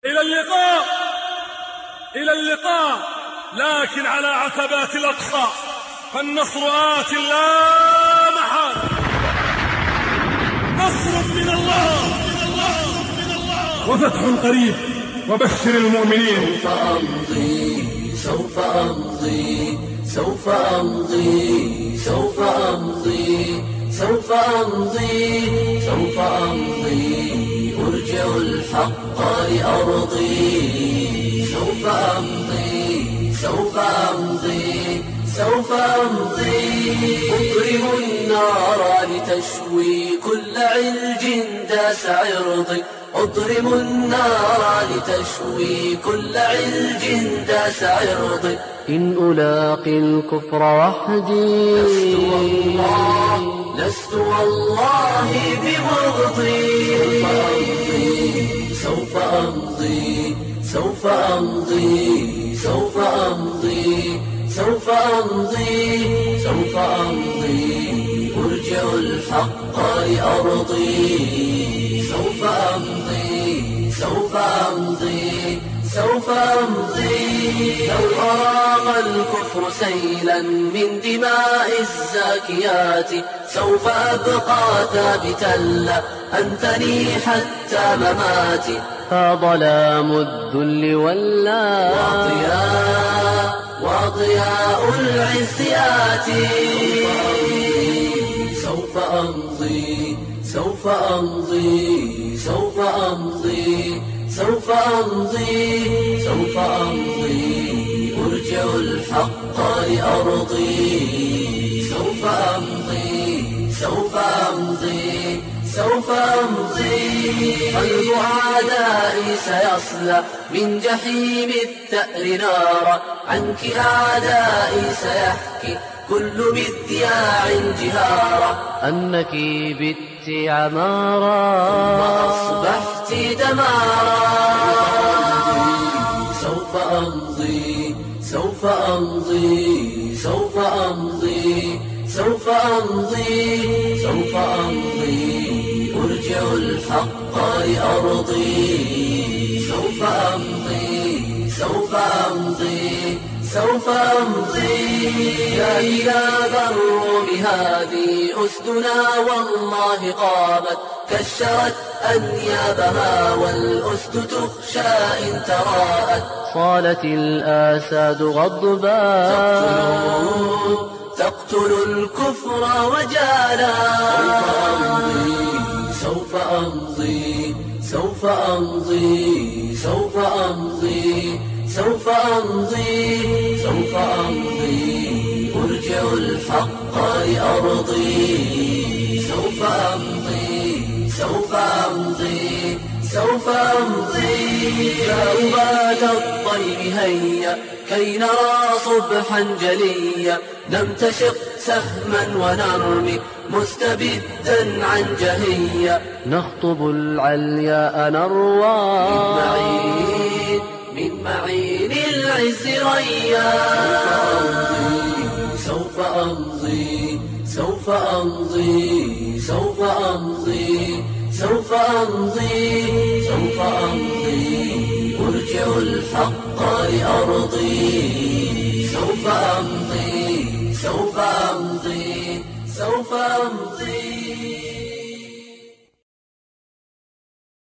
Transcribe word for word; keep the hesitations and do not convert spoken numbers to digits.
إلى اللقاء، إلى اللقاء، لكن على عتبات الأقصى، فالنصر آت لا محالة. نصر من الله وفتح قريب، وبشر المؤمنين. سوف أمضي سوف أمضي سوف أمضي سوف أمضي سوف أمضي سوف أمضي أرجع الحق لأرضي. سوف أمضي سوف أمضي سوف أمضي أكرم النار لتشوي كل علج داس عرضي. أضرم النار لتشوي كل علج داس عرضي. إن ألاقي الكفر وحدي لست والله لست والله بمغضي. سوف أمضي سوف أمضي سوف أمضي سوف أمضي سوف أمضي أرجع الحق لأرضي. سوف أمضي سوف أمضي سوف أمضي لو أراق الكفر سيلا من دماء الزاكيات سوف أبقى ثابتا لا أنثني حتى مماتي. فظلام الذل ولا وضياء وضياء العز ياتي. سوف أمضي سوف أمضي سوف أمضي سوف أمضي سوف أمضي أرجع الحق لأرضي. سوف أمضي سوف أمضي سوف أمضي قلب أعدائي سيصلى من جحيم الثأر نارا. عنك أعدائي سيحكي كل مذياع جهارا. أنك بت عمارا ثم أصبحت دمارا. سوف أمضي سوف أمضي سوف أمضي سوف أمضي سوف أمضي أرجع الحق لأرضي. سوف أمضي سوف أمضي سوف أمضي يا بلاد الروم هذه أسدنا والله قامت كشرت أنيابها والأسد تخشى إن تراءت. صالت الآساد غضبا تقتل الكفر وجالا. سوف أمضي سوف أمضي سوف أمضي سوف أمضي سوف أمضي أرجع الحق لأرضي. سوف أمضي سوف أمضي سوف أمضي يا أبات الطيب هيا كي نرى صبحا جليا. نمتشق سهما ونرمي مستبدا عن جهيا. نخطب العلياء نروى من معين من معين العز ريا. سوف أمضي سوف أمضي سوف أمضي سوف أمضي سوف أمضي أرجع الحق لأرضي. سوف أمضي سوف أمضي سوف أمضي